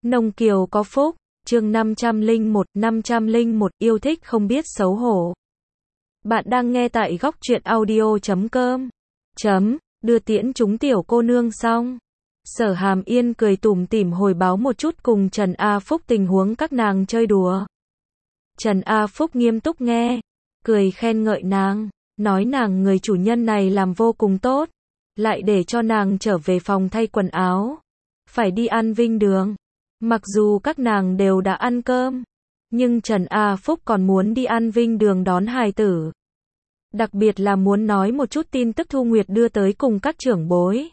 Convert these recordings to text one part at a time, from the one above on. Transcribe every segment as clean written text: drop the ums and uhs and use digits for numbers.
Nông Kiều có phúc, chương 501 yêu thích không biết xấu hổ. Bạn đang nghe tại góc truyện audio.com. Đưa tiễn chúng tiểu cô nương xong. Sở Hàm Yên cười tủm tỉm hồi báo một chút cùng Trần A Phúc tình huống các nàng chơi đùa. Trần A Phúc nghiêm túc nghe, cười khen ngợi nàng, nói nàng người chủ nhân này làm vô cùng tốt, lại để cho nàng trở về phòng thay quần áo, phải đi ăn Vinh Đường. Mặc dù các nàng đều đã ăn cơm, nhưng Trần A Phúc còn muốn đi ăn Vinh Đường đón hài tử. Đặc biệt là muốn nói một chút tin tức Thu Nguyệt đưa tới cùng các trưởng bối.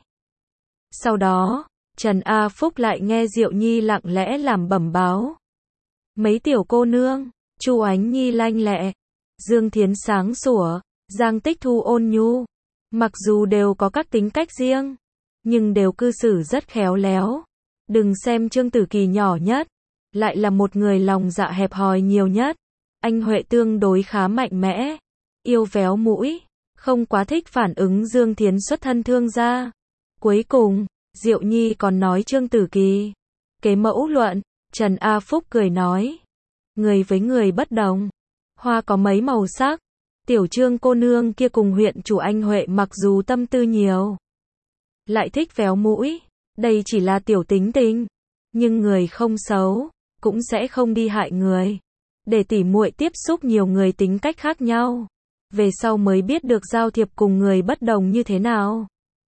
Sau đó, Trần A Phúc lại nghe Diệu Nhi lặng lẽ làm bẩm báo. Mấy tiểu cô nương, Chu Ánh Nhi lanh lẹ, Dương Thiến sáng sủa, Giang Tích Thu ôn nhu, mặc dù đều có các tính cách riêng, nhưng đều cư xử rất khéo léo. Đừng xem Trương Tử Kỳ nhỏ nhất, lại là một người lòng dạ hẹp hòi nhiều nhất. Anh Huệ tương đối khá mạnh mẽ, yêu véo mũi, không quá thích phản ứng Dương Thiến xuất thân thương gia. Cuối cùng, Diệu Nhi còn nói Trương Tử Kỳ kế mẫu luận. Trần A Phúc cười nói, người với người bất đồng, hoa có mấy màu sắc. Tiểu Trương cô nương kia cùng huyện chủ anh Huệ mặc dù tâm tư nhiều, lại thích véo mũi, đây chỉ là tiểu tính tình, nhưng người không xấu, cũng sẽ không đi hại người. Để tỉ muội tiếp xúc nhiều người tính cách khác nhau, về sau mới biết được giao thiệp cùng người bất đồng như thế nào.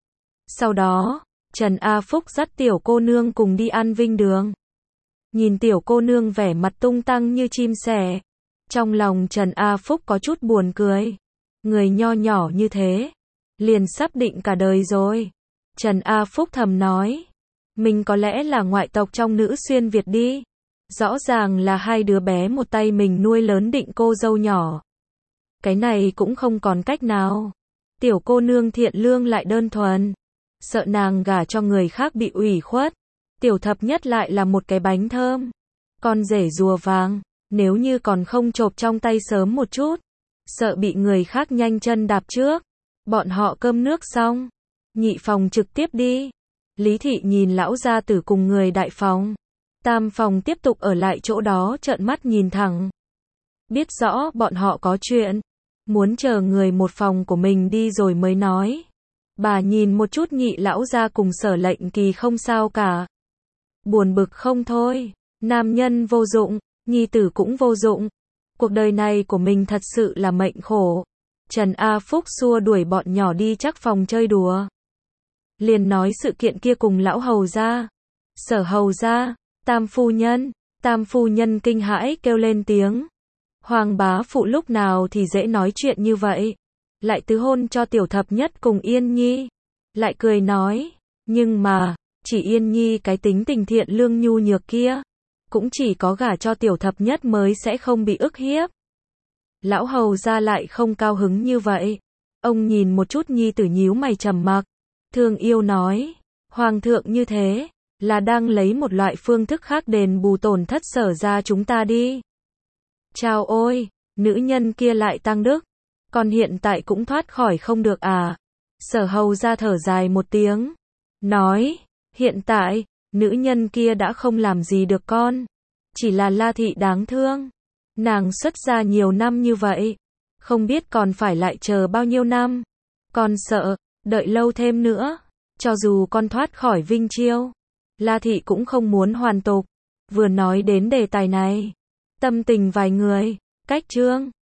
Sau đó, Trần A Phúc dắt tiểu cô nương cùng đi ăn Vinh Đường. Nhìn tiểu cô nương vẻ mặt tung tăng như chim sẻ, trong lòng Trần A Phúc có chút buồn cười. Người nho nhỏ như thế, liền sắp định cả đời rồi. Trần A Phúc thầm nói, mình có lẽ là ngoại tộc trong nữ xuyên Việt đi. Rõ ràng là hai đứa bé một tay mình nuôi lớn định cô dâu nhỏ. Cái này cũng không còn cách nào. Tiểu cô nương thiện lương lại đơn thuần, sợ nàng gả cho người khác bị ủy khuất. Tiểu thập nhất lại là một cái bánh thơm, con rể rùa vàng, nếu như còn không chộp trong tay sớm một chút, sợ bị người khác nhanh chân đạp trước. Bọn họ cơm nước xong, nhị phòng trực tiếp đi. Lý thị nhìn lão gia tử cùng người đại phòng, tam phòng tiếp tục ở lại chỗ đó trợn mắt nhìn thẳng. Biết rõ bọn họ có chuyện, muốn chờ người một phòng của mình đi rồi mới nói. Bà nhìn một chút nhị lão gia cùng Sở Lệnh Kỳ không sao cả, buồn bực không thôi. Nam nhân vô dụng, nhi tử cũng vô dụng, cuộc đời này của mình thật sự là mệnh khổ. Trần A Phúc xua đuổi bọn nhỏ đi chắc phòng chơi đùa, liền nói sự kiện kia cùng lão hầu gia, Sở hầu gia, Tam phu nhân kinh hãi kêu lên tiếng. Hoàng bá phụ lúc nào thì dễ nói chuyện như vậy, lại tứ hôn cho tiểu thập nhất cùng Yên Nhi. Lại cười nói, nhưng mà, chỉ Yên Nhi cái tính tình thiện lương nhu nhược kia, cũng chỉ có gả cho tiểu thập nhất mới sẽ không bị ức hiếp. Lão hầu gia lại không cao hứng như vậy. Ông nhìn một chút nhi tử nhíu mày trầm mặc, thương yêu nói, hoàng thượng như thế, là đang lấy một loại phương thức khác đền bù tổn thất Sở gia chúng ta đi. Chao ôi, nữ nhân kia lại tăng đức, còn hiện tại cũng thoát khỏi không được à. Sở hầu gia thở dài một tiếng, nói, hiện tại, nữ nhân kia đã không làm gì được con, chỉ là La thị đáng thương. Nàng xuất gia nhiều năm như vậy, không biết còn phải lại chờ bao nhiêu năm. Con sợ, đợi lâu thêm nữa, cho dù con thoát khỏi Vinh Chiêu, La thị cũng không muốn hoàn tục. Vừa nói đến đề tài này, tâm tình vài người, cách chương